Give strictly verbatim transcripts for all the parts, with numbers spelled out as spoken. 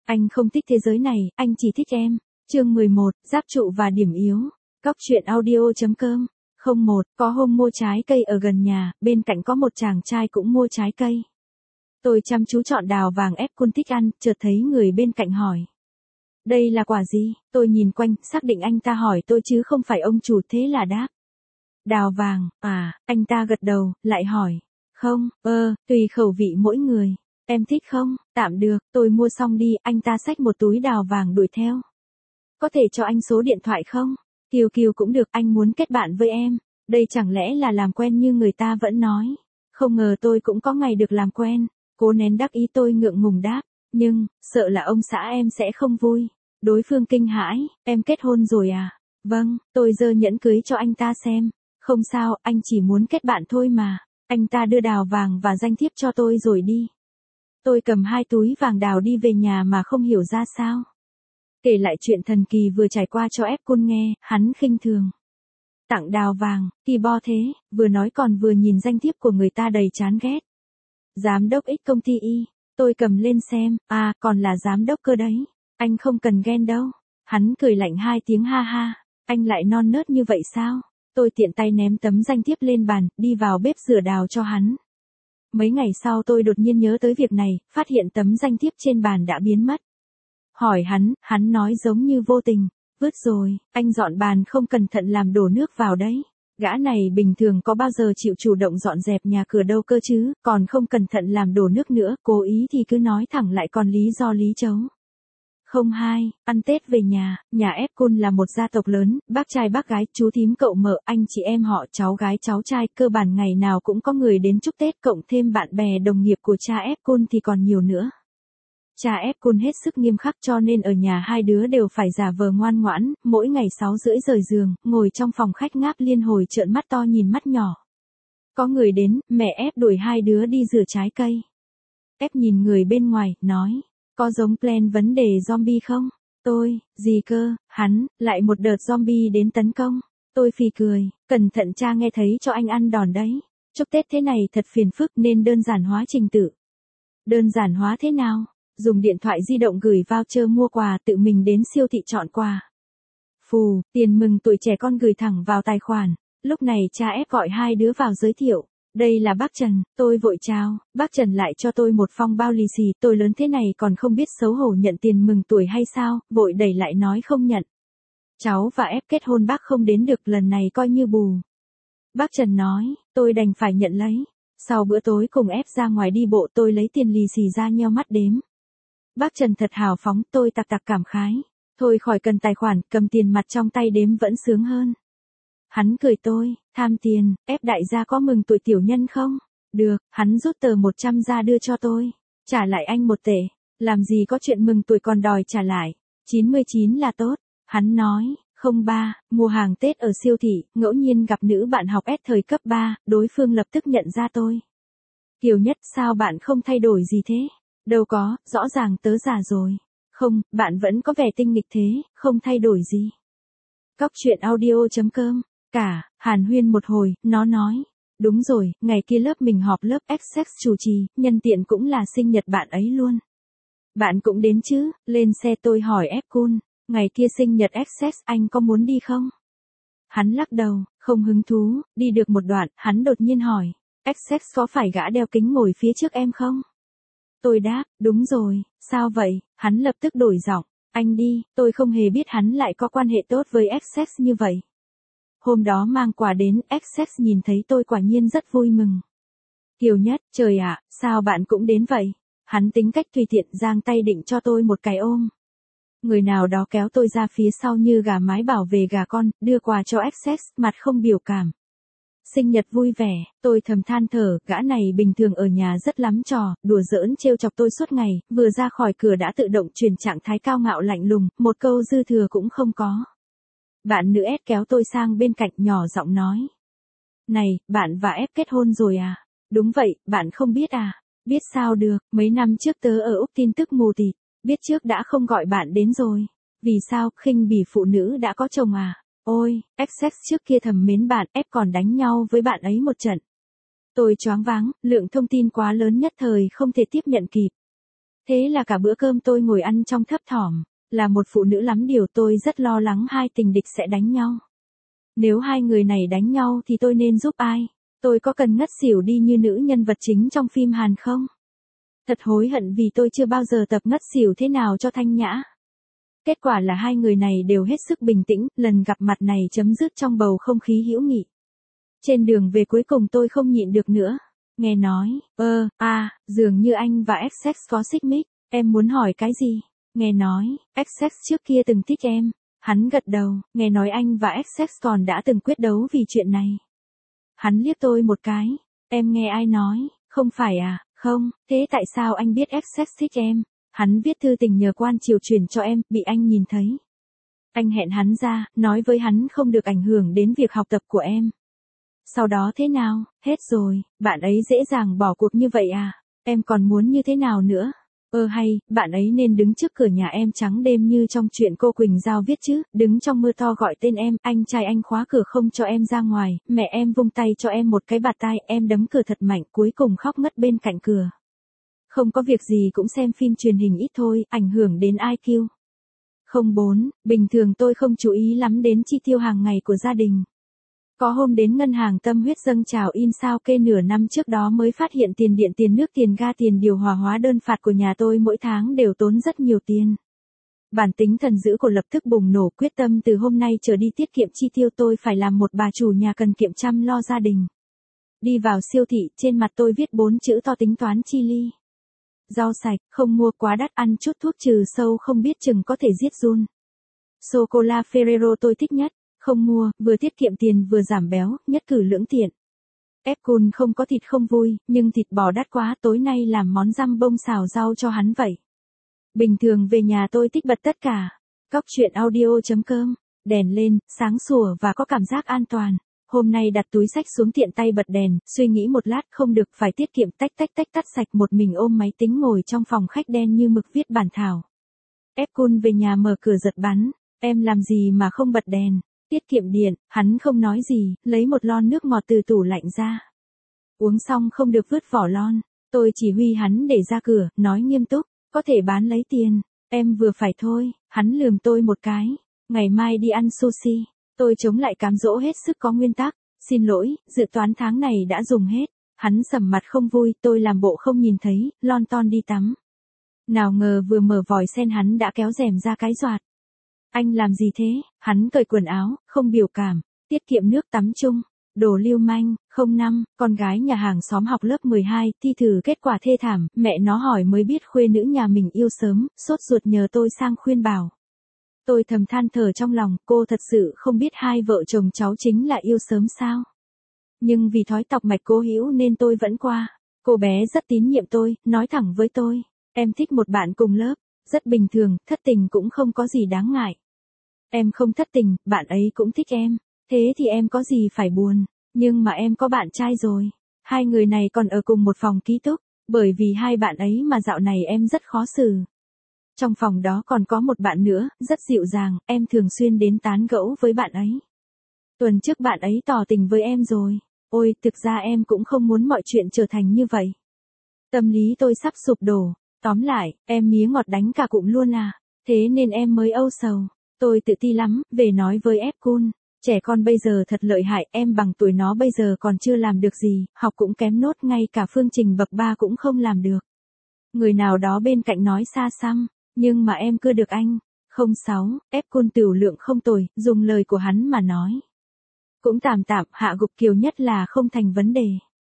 Anh không thích thế giới này, anh chỉ thích em. Chương mười một, giáp trụ và điểm yếu. Cóc truyện audio.com. Không một, có hôm mua trái cây ở gần nhà, bên cạnh có một chàng trai cũng mua trái cây. Tôi chăm chú chọn đào vàng ép cun thích ăn, chợt thấy người bên cạnh hỏi. Đây là quả gì? Tôi nhìn quanh, xác định anh ta hỏi tôi chứ không phải ông chủ, thế là đáp. Đào vàng, à, anh ta gật đầu, lại hỏi. Không, ơ, tùy khẩu vị mỗi người. Em thích không? Tạm được, tôi mua xong đi, anh ta xách một túi đào vàng đuổi theo. Có thể cho anh số điện thoại không? Kiều Kiều cũng được, anh muốn kết bạn với em. Đây chẳng lẽ là làm quen như người ta vẫn nói. Không ngờ tôi cũng có ngày được làm quen. Cố nén đắc ý tôi ngượng ngùng đáp. Nhưng, sợ là ông xã em sẽ không vui. Đối phương kinh hãi, em kết hôn rồi à? Vâng, tôi giơ nhẫn cưới cho anh ta xem. Không sao, anh chỉ muốn kết bạn thôi mà. Anh ta đưa đào vàng và danh thiếp cho tôi rồi đi. Tôi cầm hai túi vàng đào đi về nhà mà không hiểu ra sao. Kể lại chuyện thần kỳ vừa trải qua cho ép cun nghe, hắn khinh thường. Tặng đào vàng, thì bo thế, vừa nói còn vừa nhìn danh thiếp của người ta đầy chán ghét. Giám đốc X công ty Y, tôi cầm lên xem, à, còn là giám đốc cơ đấy. Anh không cần ghen đâu. Hắn cười lạnh hai tiếng ha ha, anh lại non nớt như vậy sao? Tôi tiện tay ném tấm danh thiếp lên bàn, đi vào bếp rửa đào cho hắn. Mấy ngày sau tôi đột nhiên nhớ tới việc này, phát hiện tấm danh thiếp trên bàn đã biến mất. Hỏi hắn, hắn nói giống như vô tình, vứt rồi, anh dọn bàn không cẩn thận làm đổ nước vào đấy. Gã này bình thường có bao giờ chịu chủ động dọn dẹp nhà cửa đâu cơ chứ, còn không cẩn thận làm đổ nước nữa, cố ý thì cứ nói thẳng lại còn lý do lý chấu. Không hai, ăn Tết về nhà, nhà ép cun là một gia tộc lớn, bác trai bác gái, chú thím cậu mợ, anh chị em họ, cháu gái cháu trai, cơ bản ngày nào cũng có người đến chúc Tết, cộng thêm bạn bè đồng nghiệp của cha ép cun thì còn nhiều nữa. Cha ép cun hết sức nghiêm khắc cho nên ở nhà hai đứa đều phải giả vờ ngoan ngoãn, mỗi ngày sáu rưỡi rời giường, ngồi trong phòng khách ngáp liên hồi trợn mắt to nhìn mắt nhỏ. Có người đến, mẹ ép đuổi hai đứa đi rửa trái cây. Ép nhìn người bên ngoài, nói. Có giống plan vấn đề zombie không? Tôi, gì cơ, hắn, lại một đợt zombie đến tấn công. Tôi phì cười, cẩn thận cha nghe thấy cho anh ăn đòn đấy. Chúc Tết thế này thật phiền phức nên đơn giản hóa trình tự. Đơn giản hóa thế nào? Dùng điện thoại di động gửi voucher mua quà, tự mình đến siêu thị chọn quà. Phù, tiền mừng tuổi trẻ con gửi thẳng vào tài khoản. Lúc này cha ép gọi hai đứa vào giới thiệu. Đây là bác Trần, tôi vội chào, bác Trần lại cho tôi một phong bao lì xì, tôi lớn thế này còn không biết xấu hổ nhận tiền mừng tuổi hay sao, vội đẩy lại nói không nhận. Cháu và ép kết hôn bác không đến được, lần này coi như bù. Bác Trần nói, tôi đành phải nhận lấy. Sau bữa tối cùng ép ra ngoài đi bộ, tôi lấy tiền lì xì ra nheo mắt đếm. Bác Trần thật hào phóng, tôi tặc tặc cảm khái. Thôi khỏi cần tài khoản, cầm tiền mặt trong tay đếm vẫn sướng hơn. Hắn cười tôi, tham tiền, ép đại gia có mừng tuổi tiểu nhân không? Được, hắn rút tờ một trăm ra đưa cho tôi. Trả lại anh một tệ, làm gì có chuyện mừng tuổi còn đòi trả lại. chín mươi chín là tốt, hắn nói, không ba, mua hàng Tết ở siêu thị, ngẫu nhiên gặp nữ bạn học S thời cấp ba, đối phương lập tức nhận ra tôi. Kiều Nhất, sao bạn không thay đổi gì thế? Đâu có, rõ ràng tớ già rồi. Không, bạn vẫn có vẻ tinh nghịch thế, không thay đổi gì. Cóc truyện audio.com. Cả, hàn huyên một hồi, nó nói. Đúng rồi, ngày kia lớp mình họp lớp Essex chủ trì, nhân tiện cũng là sinh nhật bạn ấy luôn. Bạn cũng đến chứ, lên xe tôi hỏi ép cun, ngày kia sinh nhật Essex anh có muốn đi không? Hắn lắc đầu, không hứng thú, đi được một đoạn, hắn đột nhiên hỏi, Essex có phải gã đeo kính ngồi phía trước em không? Tôi đáp, đúng rồi, sao vậy? Hắn lập tức đổi giọng, anh đi, tôi không hề biết hắn lại có quan hệ tốt với Essex như vậy. Hôm đó mang quà đến, Essex nhìn thấy tôi quả nhiên rất vui mừng. Kiều Nhất, trời ạ, sao bạn cũng đến vậy? Hắn tính cách tùy tiện giang tay định cho tôi một cái ôm. Người nào đó kéo tôi ra phía sau như gà mái bảo về gà con, đưa quà cho Essex, mặt không biểu cảm. Sinh nhật vui vẻ, tôi thầm than thở, gã này bình thường ở nhà rất lắm trò, đùa giỡn trêu chọc tôi suốt ngày, vừa ra khỏi cửa đã tự động chuyển trạng thái cao ngạo lạnh lùng, một câu dư thừa cũng không có. Bạn nữ S kéo tôi sang bên cạnh nhỏ giọng nói. Này, bạn và F kết hôn rồi à? Đúng vậy, bạn không biết à? Biết sao được, mấy năm trước tớ ở Úc tin tức mù tịt, biết trước đã không gọi bạn đến rồi. Vì sao, khinh bỉ phụ nữ đã có chồng à? Ôi, Essex trước kia thầm mến bạn, F còn đánh nhau với bạn ấy một trận. Tôi choáng váng, lượng thông tin quá lớn nhất thời không thể tiếp nhận kịp. Thế là cả bữa cơm tôi ngồi ăn trong thấp thỏm, là một phụ nữ lắm điều tôi rất lo lắng hai tình địch sẽ đánh nhau. Nếu hai người này đánh nhau thì tôi nên giúp ai? Tôi có cần ngất xỉu đi như nữ nhân vật chính trong phim Hàn không? Thật hối hận vì tôi chưa bao giờ tập ngất xỉu thế nào cho thanh nhã. Kết quả là hai người này đều hết sức bình tĩnh, lần gặp mặt này chấm dứt trong bầu không khí hữu nghị. Trên đường về cuối cùng tôi không nhịn được nữa. Nghe nói, ơ, à, dường như anh và ích ích có xích mích, em muốn hỏi cái gì? Nghe nói, ích ích trước kia từng thích em. Hắn gật đầu, nghe nói anh và ích ích còn đã từng quyết đấu vì chuyện này. Hắn liếc tôi một cái, em nghe ai nói, không phải à, không, thế tại sao anh biết ích ích thích em? Hắn viết thư tình nhờ quan triều truyền cho em, bị anh nhìn thấy. Anh hẹn hắn ra, nói với hắn không được ảnh hưởng đến việc học tập của em. Sau đó thế nào, hết rồi, bạn ấy dễ dàng bỏ cuộc như vậy à, em còn muốn như thế nào nữa? Ơ hay, bạn ấy nên đứng trước cửa nhà em trắng đêm như trong chuyện cô Quỳnh Giao viết chứ, đứng trong mưa to gọi tên em, anh trai anh khóa cửa không cho em ra ngoài, mẹ em vung tay cho em một cái bạt tai, em đấm cửa thật mạnh, cuối cùng khóc ngất bên cạnh cửa. Không có việc gì cũng xem phim truyền hình ít thôi, ảnh hưởng đến i kiu. Không bốn, bình thường tôi không chú ý lắm đến chi tiêu hàng ngày của gia đình. Có hôm đến ngân hàng tâm huyết dâng trào in sao kê nửa năm trước đó mới phát hiện tiền điện tiền nước tiền ga tiền điều hòa hóa đơn phạt của nhà tôi mỗi tháng đều tốn rất nhiều tiền. Bản tính thần dữ của lập tức bùng nổ quyết tâm từ hôm nay trở đi tiết kiệm chi tiêu tôi phải làm một bà chủ nhà cần kiệm chăm lo gia đình. Đi vào siêu thị trên mặt tôi viết bốn chữ to tính toán chi ly. Rau sạch, không mua quá đắt ăn chút thuốc trừ sâu không biết chừng có thể giết giun. Sô-cô-la Ferrero tôi thích nhất. Không mua, vừa tiết kiệm tiền vừa giảm béo, nhất cử lưỡng tiện. Ép Cun không có thịt không vui, nhưng thịt bò đắt quá tối nay làm món răm bông xào rau cho hắn vậy. Bình thường về nhà tôi thích bật tất cả. Cóc truyện audio chấm com, đèn lên, sáng sủa và có cảm giác an toàn. Hôm nay đặt túi xách xuống tiện tay bật đèn, suy nghĩ một lát không được phải tiết kiệm tách tách tách tắt sạch một mình ôm máy tính ngồi trong phòng khách đen như mực viết bản thảo. Ép Cun về nhà mở cửa giật bắn, em làm gì mà không bật đèn? Tiết kiệm điện, hắn không nói gì, lấy một lon nước ngọt từ tủ lạnh ra. Uống xong không được vứt vỏ lon, tôi chỉ huy hắn để ra cửa, nói nghiêm túc, có thể bán lấy tiền, em vừa phải thôi, hắn lườm tôi một cái, ngày mai đi ăn sushi, tôi chống lại cám dỗ hết sức có nguyên tắc, xin lỗi, dự toán tháng này đã dùng hết, hắn sầm mặt không vui, tôi làm bộ không nhìn thấy, lon ton đi tắm. Nào ngờ vừa mở vòi sen hắn đã kéo rèm ra cái doạt. Anh làm gì thế? Hắn cởi quần áo, không biểu cảm, tiết kiệm nước tắm chung, đồ lưu manh, không năm, con gái nhà hàng xóm học lớp mười hai, thi thử kết quả thê thảm, mẹ nó hỏi mới biết khuê nữ nhà mình yêu sớm, sốt ruột nhờ tôi sang khuyên bảo. Tôi thầm than thở trong lòng, cô thật sự không biết hai vợ chồng cháu chính là yêu sớm sao? Nhưng vì thói tọc mạch cố hữu nên tôi vẫn qua. Cô bé rất tín nhiệm tôi, nói thẳng với tôi, em thích một bạn cùng lớp. Rất bình thường, thất tình cũng không có gì đáng ngại. Em không thất tình, bạn ấy cũng thích em. Thế thì em có gì phải buồn. Nhưng mà em có bạn trai rồi. Hai người này còn ở cùng một phòng ký túc. Bởi vì hai bạn ấy mà dạo này em rất khó xử. Trong phòng đó còn có một bạn nữa, rất dịu dàng, em thường xuyên đến tán gẫu với bạn ấy. Tuần trước bạn ấy tỏ tình với em rồi. Ôi, thực ra em cũng không muốn mọi chuyện trở thành như vậy. Tâm lý tôi sắp sụp đổ. Tóm lại, em mía ngọt đánh cả cụm luôn à, thế nên em mới âu sầu. Tôi tự ti lắm, về nói với ép Cun, trẻ con bây giờ thật lợi hại, em bằng tuổi nó bây giờ còn chưa làm được gì, học cũng kém nốt, ngay cả phương trình bậc ba cũng không làm được. Người nào đó bên cạnh nói xa xăm, nhưng mà em cứ được anh. Không sáu, ép Cun tiểu lượng không tồi, dùng lời của hắn mà nói. Cũng tạm tạm, hạ gục Kiều nhất là không thành vấn đề.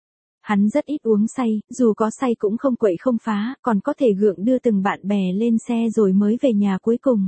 Hắn rất ít uống say, dù có say cũng không quậy không phá, còn có thể gượng đưa từng bạn bè lên xe rồi mới về nhà cuối cùng.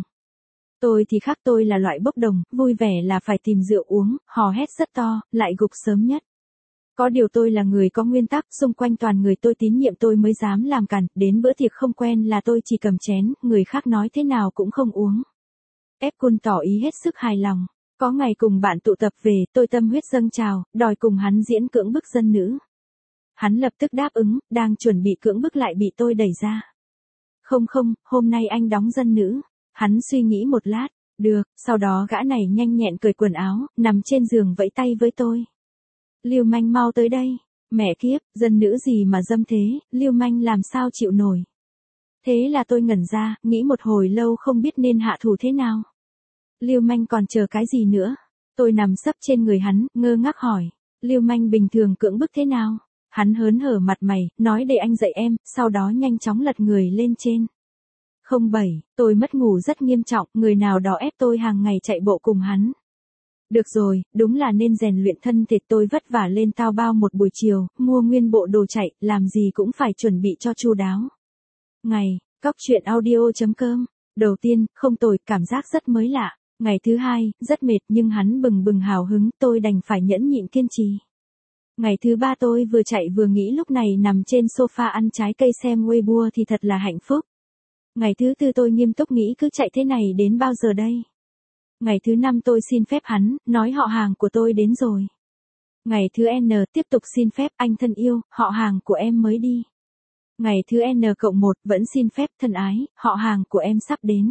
Tôi thì khác, tôi là loại bốc đồng, vui vẻ là phải tìm rượu uống, hò hét rất to, lại gục sớm nhất. Có điều tôi là người có nguyên tắc, xung quanh toàn người tôi tín nhiệm tôi mới dám làm cản, đến bữa tiệc không quen là tôi chỉ cầm chén, người khác nói thế nào cũng không uống. Ép Cun tỏ ý hết sức hài lòng. Có ngày cùng bạn tụ tập về, tôi tâm huyết dâng trào, đòi cùng hắn diễn cưỡng bức dân nữ. Hắn lập tức đáp ứng, đang chuẩn bị cưỡng bức lại bị tôi đẩy ra. Không không, hôm nay anh đóng dân nữ. Hắn suy nghĩ một lát, được, sau đó gã này nhanh nhẹn cởi quần áo, nằm trên giường vẫy tay với tôi. Lưu manh mau tới đây. Mẹ kiếp, dân nữ gì mà dâm thế, lưu manh làm sao chịu nổi. Thế là tôi ngẩn ra, nghĩ một hồi lâu không biết nên hạ thủ thế nào. Lưu manh còn chờ cái gì nữa? Tôi nằm sấp trên người hắn, ngơ ngác hỏi. Lưu manh bình thường cưỡng bức thế nào? Hắn hớn hở mặt mày, nói để anh dạy em, sau đó nhanh chóng lật người lên trên. Không bảy, tôi mất ngủ rất nghiêm trọng, người nào đó ép tôi hàng ngày chạy bộ cùng hắn. Được rồi, đúng là nên rèn luyện thân thể, tôi vất vả lên tao bao một buổi chiều, mua nguyên bộ đồ chạy, làm gì cũng phải chuẩn bị cho chu đáo. Ngày, cóc truyện audio.com. Đầu tiên, không tồi, cảm giác rất mới lạ. Ngày thứ hai, rất mệt nhưng hắn bừng bừng hào hứng, tôi đành phải nhẫn nhịn kiên trì. Ngày thứ ba tôi vừa chạy vừa nghĩ lúc này nằm trên sofa ăn trái cây xem Weibo thì thật là hạnh phúc. Ngày thứ tư tôi nghiêm túc nghĩ cứ chạy thế này đến bao giờ đây. Ngày thứ năm tôi xin phép hắn, nói họ hàng của tôi đến rồi. Ngày thứ N tiếp tục xin phép, anh thân yêu, họ hàng của em mới đi. Ngày thứ N cộng một vẫn xin phép, thân ái, họ hàng của em sắp đến.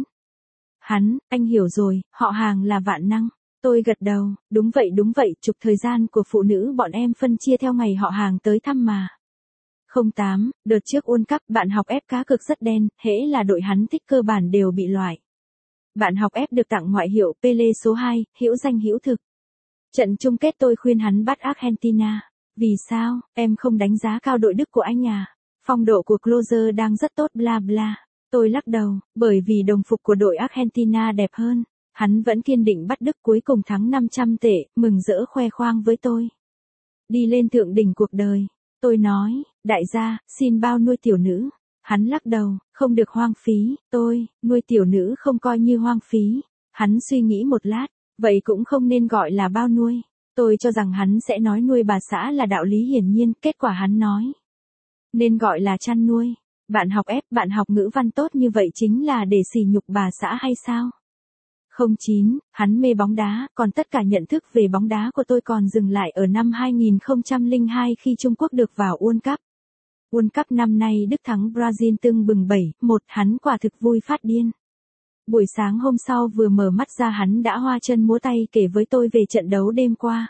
Hắn, anh hiểu rồi, họ hàng là vạn năng. Tôi gật đầu, đúng vậy đúng vậy, chục thời gian của phụ nữ bọn em phân chia theo ngày họ hàng tới thăm mà. không tám, đợt trước World Cup, bạn học ép cá cược rất đen, hễ là đội hắn thích cơ bản đều bị loại. Bạn học ép được tặng ngoại hiệu Pele số hai, hữu danh hữu thực. Trận chung kết tôi khuyên hắn bắt Argentina. Vì sao, em không đánh giá cao đội Đức của anh à? Phong độ của Klose đang rất tốt bla bla. Tôi lắc đầu, bởi vì đồng phục của đội Argentina đẹp hơn. Hắn vẫn kiên định bắt Đức, cuối cùng thắng năm trăm tệ, mừng rỡ khoe khoang với tôi. Đi lên thượng đỉnh cuộc đời. Tôi nói, đại gia, xin bao nuôi tiểu nữ. Hắn lắc đầu, không được hoang phí. Tôi, nuôi tiểu nữ không coi như hoang phí. Hắn suy nghĩ một lát, vậy cũng không nên gọi là bao nuôi. Tôi cho rằng hắn sẽ nói nuôi bà xã là đạo lý hiển nhiên, kết quả hắn nói. Nên gọi là chăn nuôi. Bạn học ép, bạn học ngữ văn tốt như vậy chính là để sỉ nhục bà xã hay sao? không chín, hắn mê bóng đá, còn tất cả nhận thức về bóng đá của tôi còn dừng lại ở năm hai nghìn không trăm lẻ hai khi Trung Quốc được vào World Cup. World Cup năm nay Đức thắng Brazil tưng bừng bảy một, hắn quả thực vui phát điên. Buổi sáng hôm sau vừa mở mắt ra hắn đã hoa chân múa tay kể với tôi về trận đấu đêm qua.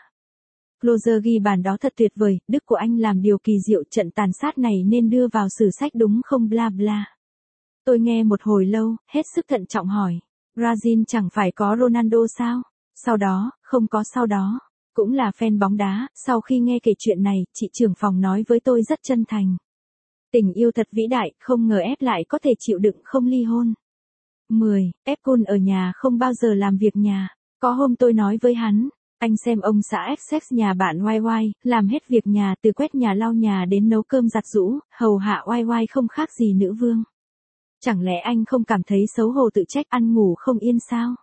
Klose ghi bàn đó thật tuyệt vời, Đức của anh làm điều kỳ diệu, trận tàn sát này nên đưa vào sử sách đúng không bla bla. Tôi nghe một hồi lâu, hết sức thận trọng hỏi. Brazil chẳng phải có Ronaldo sao? Sau đó, không có sau đó. Cũng là fan bóng đá, sau khi nghe kể chuyện này, chị trưởng phòng nói với tôi rất chân thành. Tình yêu thật vĩ đại, không ngờ ép lại có thể chịu đựng không ly hôn. mười. Ép Kun ở nhà không bao giờ làm việc nhà. Có hôm tôi nói với hắn, anh xem ông xã Essex nhà bạn Oai Oai, làm hết việc nhà từ quét nhà lau nhà đến nấu cơm giặt giũ, hầu hạ Oai Oai không khác gì nữ vương. Chẳng lẽ anh không cảm thấy xấu hổ tự trách ăn ngủ không yên sao?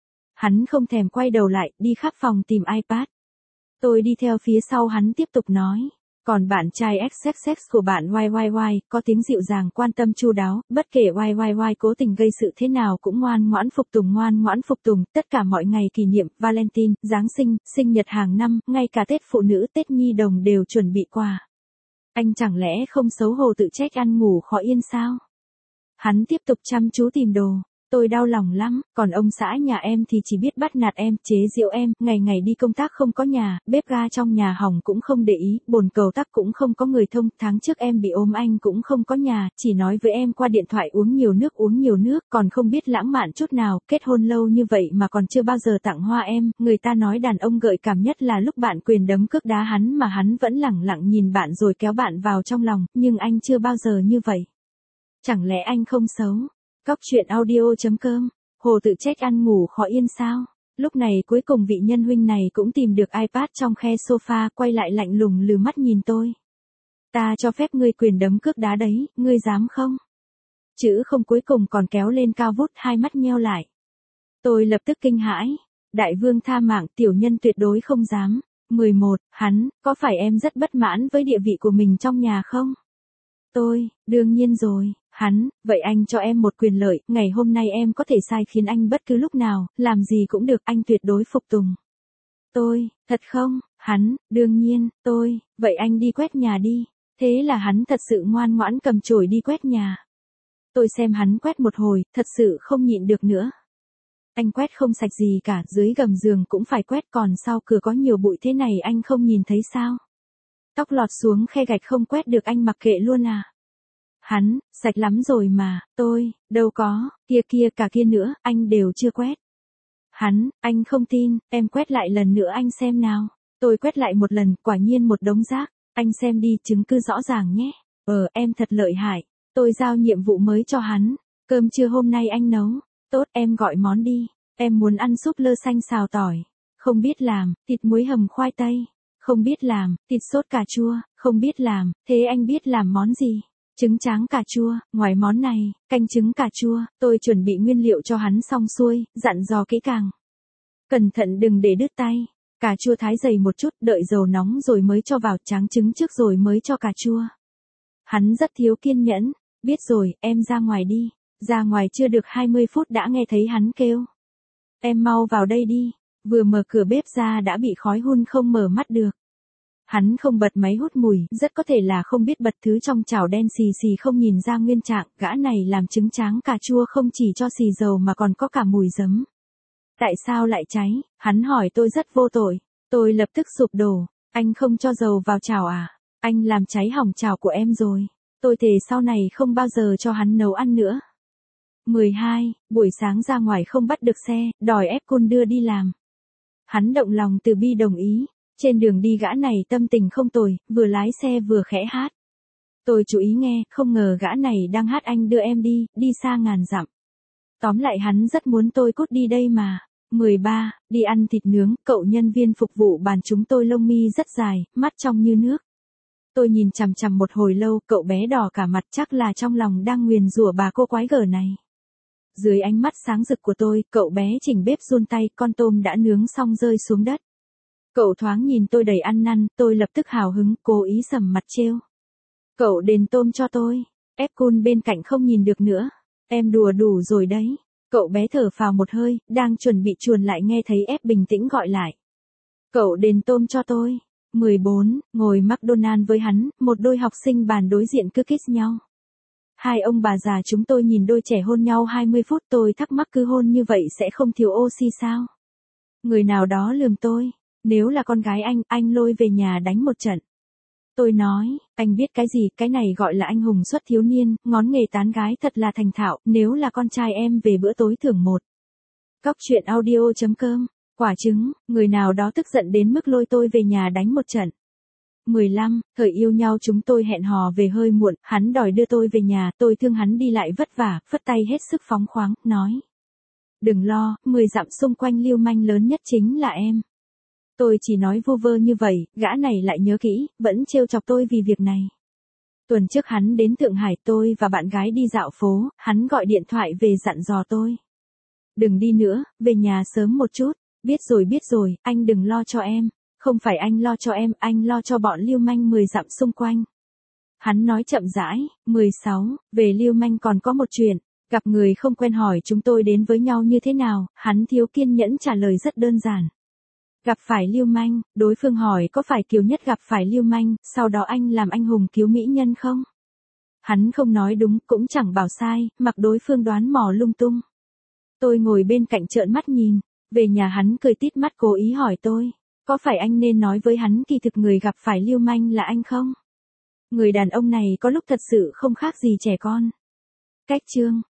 Hắn không thèm quay đầu lại, đi khắp phòng tìm iPad. Tôi đi theo phía sau hắn tiếp tục nói. Còn bạn trai ích ích ích của bạn Y Y Y, có tiếng dịu dàng quan tâm chu đáo, bất kể Y Y Y cố tình gây sự thế nào cũng ngoan ngoãn phục tùng ngoan ngoãn phục tùng, tất cả mọi ngày kỷ niệm, Valentine, Giáng sinh, sinh nhật hàng năm, ngay cả Tết phụ nữ, Tết nhi đồng đều chuẩn bị quà. Anh chẳng lẽ không xấu hổ tự trách ăn ngủ khó yên sao? Hắn tiếp tục chăm chú tìm đồ. Tôi đau lòng lắm, còn ông xã nhà em thì chỉ biết bắt nạt em, chế giễu em, ngày ngày đi công tác không có nhà, bếp ga trong nhà hỏng cũng không để ý, bồn cầu tắc cũng không có người thông, tháng trước em bị ốm anh cũng không có nhà, chỉ nói với em qua điện thoại uống nhiều nước uống nhiều nước, còn không biết lãng mạn chút nào, kết hôn lâu như vậy mà còn chưa bao giờ tặng hoa em, người ta nói đàn ông gợi cảm nhất là lúc bạn quyền đấm cước đá hắn mà hắn vẫn lẳng lặng nhìn bạn rồi kéo bạn vào trong lòng, nhưng anh chưa bao giờ như vậy. Chẳng lẽ anh không xấu? Cóc truyện audio.com, Hồ tự trách ăn ngủ khó yên sao? Lúc này cuối cùng vị nhân huynh này cũng tìm được iPad trong khe sofa, quay lại lạnh lùng lừ mắt nhìn tôi. Ta cho phép ngươi quyền đấm cước đá đấy, ngươi dám không? Chữ không cuối cùng còn kéo lên cao vút, hai mắt nheo lại. Tôi lập tức kinh hãi. Đại vương tha mạng, tiểu nhân tuyệt đối không dám. mười một, hắn, có phải em rất bất mãn với địa vị của mình trong nhà không? Tôi, đương nhiên rồi. Hắn, vậy anh cho em một quyền lợi, ngày hôm nay em có thể sai khiến anh bất cứ lúc nào, làm gì cũng được, anh tuyệt đối phục tùng. Tôi, thật không? Hắn, đương nhiên, tôi, vậy anh đi quét nhà đi. Thế là hắn thật sự ngoan ngoãn cầm chổi đi quét nhà. Tôi xem hắn quét một hồi, thật sự không nhịn được nữa. Anh quét không sạch gì cả, dưới gầm giường cũng phải quét, còn sau cửa có nhiều bụi thế này anh không nhìn thấy sao? Tóc lọt xuống khe gạch không quét được anh mặc kệ luôn à? Hắn, sạch lắm rồi mà, tôi, đâu có, kia kia cả kia nữa, anh đều chưa quét. Hắn, anh không tin, em quét lại lần nữa anh xem nào. Tôi quét lại một lần, quả nhiên một đống rác, anh xem đi, chứng cứ rõ ràng nhé. Ờ, em thật lợi hại, tôi giao nhiệm vụ mới cho hắn. Cơm trưa hôm nay anh nấu, tốt em gọi món đi, em muốn ăn súp lơ xanh xào tỏi. Không biết làm, thịt muối hầm khoai tây. Không biết làm, thịt sốt cà chua, không biết làm, thế anh biết làm món gì? Trứng tráng cà chua, ngoài món này, canh trứng cà chua, tôi chuẩn bị nguyên liệu cho hắn xong xuôi, dặn dò kỹ càng. Cẩn thận đừng để đứt tay, cà chua thái dày một chút, đợi dầu nóng rồi mới cho vào, tráng trứng trước rồi mới cho cà chua. Hắn rất thiếu kiên nhẫn, biết rồi, em ra ngoài đi, ra ngoài chưa được hai mươi phút đã nghe thấy hắn kêu. Em mau vào đây đi, vừa mở cửa bếp ra đã bị khói hun không mở mắt được. Hắn không bật máy hút mùi, rất có thể là không biết bật thứ trong chảo đen xì xì không nhìn ra nguyên trạng, gã này làm trứng tráng cà chua không chỉ cho xì dầu mà còn có cả mùi giấm. Tại sao lại cháy? Hắn hỏi tôi rất vô tội. Tôi lập tức sụp đổ, anh không cho dầu vào chảo à? Anh làm cháy hỏng chảo của em rồi. Tôi thề sau này không bao giờ cho hắn nấu ăn nữa. mười hai, buổi sáng ra ngoài không bắt được xe, đòi ép Kun đưa đi làm. Hắn động lòng từ bi đồng ý. Trên đường đi gã này tâm tình không tồi, vừa lái xe vừa khẽ hát. Tôi chú ý nghe, không ngờ gã này đang hát anh đưa em đi, đi xa ngàn dặm. Tóm lại hắn rất muốn tôi cút đi đây mà. mười ba, đi ăn thịt nướng, cậu nhân viên phục vụ bàn chúng tôi lông mi rất dài, mắt trong như nước. Tôi nhìn chằm chằm một hồi lâu, cậu bé đỏ cả mặt chắc là trong lòng đang nguyền rủa bà cô quái gở này. Dưới ánh mắt sáng rực của tôi, cậu bé chỉnh bếp run tay, con tôm đã nướng xong rơi xuống đất. Cậu thoáng nhìn tôi đầy ăn năn, tôi lập tức hào hứng, cố ý sầm mặt trêu. Cậu đền tôm cho tôi. Ép Kun bên cạnh không nhìn được nữa. Em đùa đủ rồi đấy. Cậu bé thở phào một hơi, đang chuẩn bị chuồn lại nghe thấy ép bình tĩnh gọi lại. Cậu đền tôm cho tôi. mười bốn, ngồi McDonald với hắn, một đôi học sinh bàn đối diện cứ kiss nhau. Hai ông bà già chúng tôi nhìn đôi trẻ hôn nhau hai mươi phút, tôi thắc mắc cứ hôn như vậy sẽ không thiếu oxy sao? Người nào đó lườm tôi. Nếu là con gái anh, anh lôi về nhà đánh một trận. Tôi nói, anh biết cái gì, cái này gọi là anh hùng xuất thiếu niên, ngón nghề tán gái thật là thành thạo, nếu là con trai em về bữa tối thưởng một. Cóc truyện audio chấm com, quả trứng, người nào đó tức giận đến mức lôi tôi về nhà đánh một trận. mười lăm, thời yêu nhau chúng tôi hẹn hò về hơi muộn, hắn đòi đưa tôi về nhà, tôi thương hắn đi lại vất vả, phất tay hết sức phóng khoáng, nói. Đừng lo, mười dặm xung quanh lưu manh lớn nhất chính là em. Tôi chỉ nói vu vơ như vậy, gã này lại nhớ kỹ, vẫn trêu chọc tôi vì việc này. Tuần trước hắn đến Thượng Hải, tôi và bạn gái đi dạo phố, hắn gọi điện thoại về dặn dò tôi. Đừng đi nữa, về nhà sớm một chút, biết rồi biết rồi, anh đừng lo cho em, không phải anh lo cho em, anh lo cho bọn lưu manh mười dặm xung quanh. Hắn nói chậm rãi, mười sáu, về lưu manh còn có một chuyện, gặp người không quen hỏi chúng tôi đến với nhau như thế nào, hắn thiếu kiên nhẫn trả lời rất đơn giản. Gặp phải lưu manh, đối phương hỏi có phải Kiều Nhất gặp phải lưu manh, sau đó anh làm anh hùng cứu mỹ nhân không? Hắn không nói đúng, cũng chẳng bảo sai, mặc đối phương đoán mò lung tung. Tôi ngồi bên cạnh trợn mắt nhìn, về nhà hắn cười tít mắt cố ý hỏi tôi, có phải anh nên nói với hắn kỳ thực người gặp phải lưu manh là anh không? Người đàn ông này có lúc thật sự không khác gì trẻ con. Cách chương